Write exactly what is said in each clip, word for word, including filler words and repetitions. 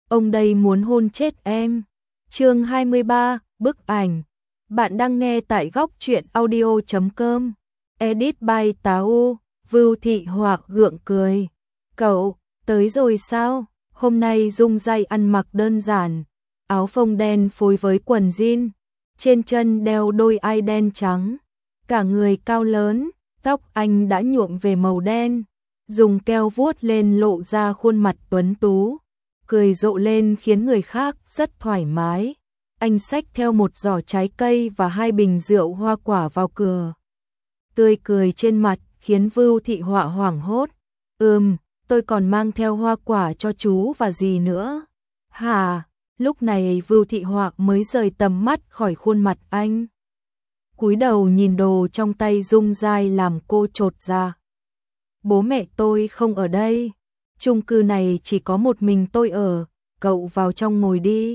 ông đây muốn hôn chết em. Chương hai mươi ba, bức ảnh. Bạn đang nghe tại góc truyện audio chấm com. Edit by Táo. Vưu Thị Hoặc gượng cười. Cậu, tới rồi sao? Hôm nay Dung Giai ăn mặc đơn giản, áo phông đen phối với quần jean, trên chân đeo đôi ai đen trắng. Cả người cao lớn, tóc anh đã nhuộm về màu đen, dùng keo vuốt lên lộ ra khuôn mặt tuấn tú, cười rộ lên khiến người khác rất thoải mái. Anh xách theo một giỏ trái cây và hai bình rượu hoa quả vào cửa. Tươi cười trên mặt khiến Vưu Thị Họa hoảng hốt. Ừm, tôi còn mang theo hoa quả cho chú và dì nữa. Hả? Lúc này Vưu Thị Họa mới rời tầm mắt khỏi khuôn mặt anh. Cúi đầu nhìn đồ trong tay Dung Giai làm cô chột dạ. Bố mẹ tôi không ở đây. Chung cư này chỉ có một mình tôi ở. Cậu vào trong ngồi đi.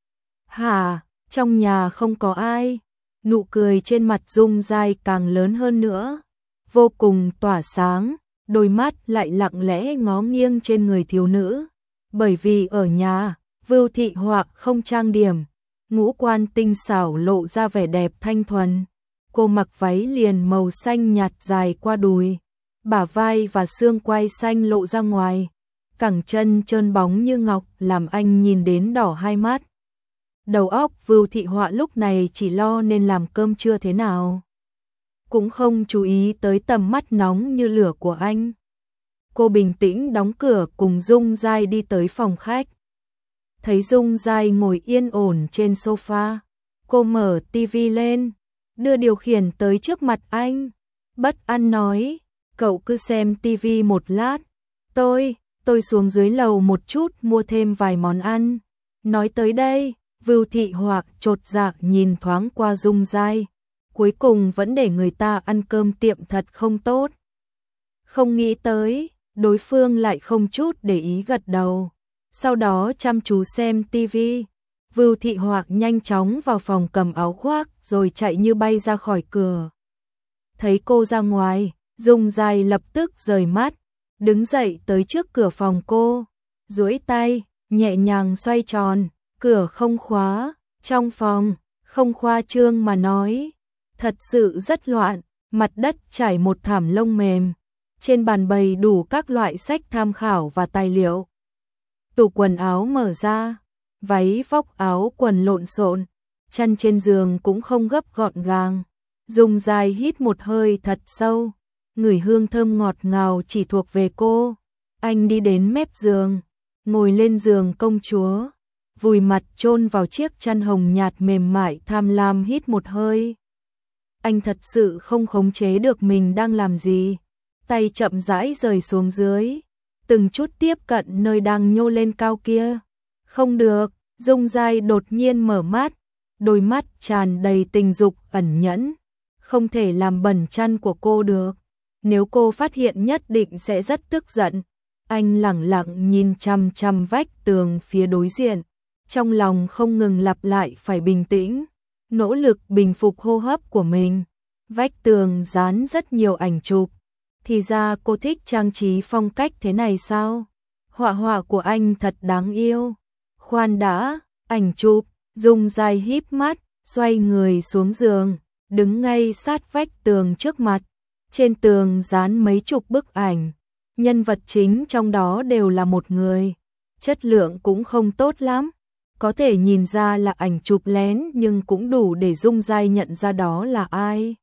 Hả? Trong nhà không có ai. Nụ cười trên mặt Dung Giai càng lớn hơn nữa, vô cùng tỏa sáng, đôi mắt lại lặng lẽ ngó nghiêng trên người thiếu nữ. Bởi vì ở nhà, Vưu Thị Họa không trang điểm, ngũ quan tinh xảo lộ ra vẻ đẹp thanh thuần. Cô mặc váy liền màu xanh nhạt dài qua đùi, bả vai và xương quai xanh lộ ra ngoài, cẳng chân trơn bóng như ngọc làm anh nhìn đến đỏ hai mắt. Đầu óc Vưu Thị Họa lúc này chỉ lo nên làm cơm trưa thế nào, cũng không chú ý tới tầm mắt nóng như lửa của anh. Cô bình tĩnh đóng cửa cùng Dung Giai đi tới phòng khách. Thấy Dung Giai ngồi yên ổn trên sofa, cô mở tivi lên, đưa điều khiển tới trước mặt anh. Bất an nói, cậu cứ xem tivi một lát, tôi, tôi xuống dưới lầu một chút mua thêm vài món ăn. Nói tới đây, Vưu Thị Họa chột dạ nhìn thoáng qua Dung Giai, cuối cùng vẫn để người ta ăn cơm tiệm thật không tốt. Không nghĩ tới, đối phương lại không chút để ý gật đầu, sau đó chăm chú xem tivi. Vưu Thị Họa nhanh chóng vào phòng cầm áo khoác rồi chạy như bay ra khỏi cửa. Thấy cô ra ngoài, Dung Giai lập tức rời mắt, đứng dậy tới trước cửa phòng cô, duỗi tay, nhẹ nhàng xoay tròn, cửa không khóa, trong phòng, không khoa trương mà nói, thật sự rất loạn, mặt đất trải một thảm lông mềm, trên bàn bày đủ các loại sách tham khảo và tài liệu. Tủ quần áo mở ra, váy vóc áo quần lộn xộn, chăn trên giường cũng không gấp gọn gàng. Dung Giai hít một hơi thật sâu, ngửi hương thơm ngọt ngào chỉ thuộc về cô. Anh đi đến mép giường, ngồi lên giường công chúa, vùi mặt chôn vào chiếc chăn hồng nhạt mềm mại, tham lam hít một hơi. Anh thật sự không khống chế được mình đang làm gì, tay chậm rãi rời xuống dưới, từng chút tiếp cận nơi đang nhô lên cao kia. Không được, Dung Giai đột nhiên mở mắt, đôi mắt tràn đầy tình dục ẩn nhẫn, không thể làm bẩn chăn của cô được. Nếu cô phát hiện nhất định sẽ rất tức giận. Anh lẳng lặng nhìn chằm chằm vách tường phía đối diện, trong lòng không ngừng lặp lại phải bình tĩnh, nỗ lực bình phục hô hấp của mình. Vách tường dán rất nhiều ảnh chụp. Thì ra cô thích trang trí phong cách thế này sao? Họa họa của anh thật đáng yêu. Khoan đã, ảnh chụp. Dung Giai híp mắt, xoay người xuống giường, đứng ngay sát vách tường trước mặt. Trên tường dán mấy chục bức ảnh, nhân vật chính trong đó đều là một người, chất lượng cũng không tốt lắm. Có thể nhìn ra là ảnh chụp lén nhưng cũng đủ để Dung Giai nhận ra đó là ai.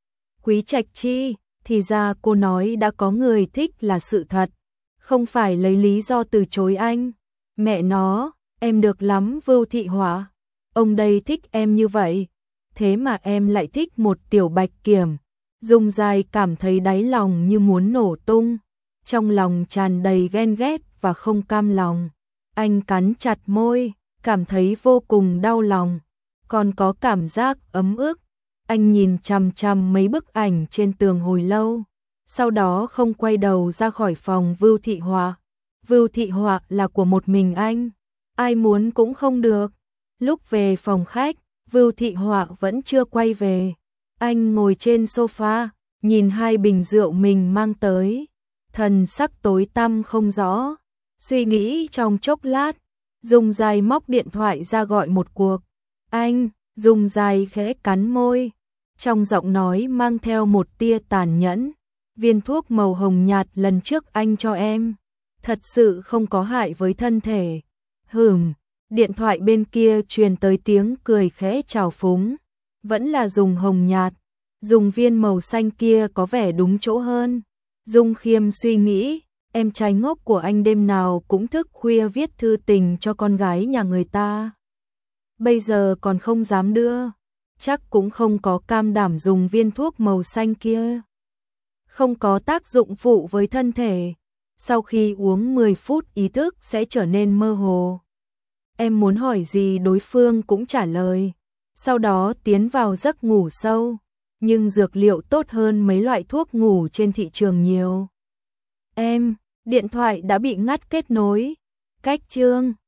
Quý Trạch Chi, thì ra cô nói đã có người thích là sự thật, không phải lấy lý do từ chối anh. Mẹ nó, em được lắm Vưu Thị Họa, ông đây thích em như vậy, thế mà em lại thích một tiểu bạch kiểm. Dung Giai cảm thấy đáy lòng như muốn nổ tung, trong lòng tràn đầy ghen ghét và không cam lòng. Anh cắn chặt môi, cảm thấy vô cùng đau lòng, còn có cảm giác ấm ức. Anh nhìn chằm chằm mấy bức ảnh trên tường hồi lâu, sau đó không quay đầu ra khỏi phòng Vưu Thị Họa. Vưu Thị Họa là của một mình anh, ai muốn cũng không được. Lúc về phòng khách, Vưu Thị Họa vẫn chưa quay về. Anh ngồi trên sofa, nhìn hai bình rượu mình mang tới, thần sắc tối tăm không rõ, suy nghĩ trong chốc lát, Dung Dài móc điện thoại ra gọi một cuộc. Anh, Dung Dài khẽ cắn môi. Trong giọng nói mang theo một tia tàn nhẫn. Viên thuốc màu hồng nhạt lần trước anh cho em. Thật sự không có hại với thân thể. Hừm, điện thoại bên kia truyền tới tiếng cười khẽ trào phúng. Vẫn là dùng hồng nhạt. Dùng viên màu xanh kia có vẻ đúng chỗ hơn. Dung Khiêm suy nghĩ, em trai ngốc của anh đêm nào cũng thức khuya viết thư tình cho con gái nhà người ta. Bây giờ còn không dám đưa, chắc cũng không có cam đảm dùng viên thuốc màu xanh kia. Không có tác dụng phụ với thân thể, sau khi uống mười phút ý thức sẽ trở nên mơ hồ. Em muốn hỏi gì đối phương cũng trả lời, sau đó tiến vào giấc ngủ sâu. Nhưng dược liệu tốt hơn mấy loại thuốc ngủ trên thị trường nhiều. Em, điện thoại đã bị ngắt kết nối. Cách chương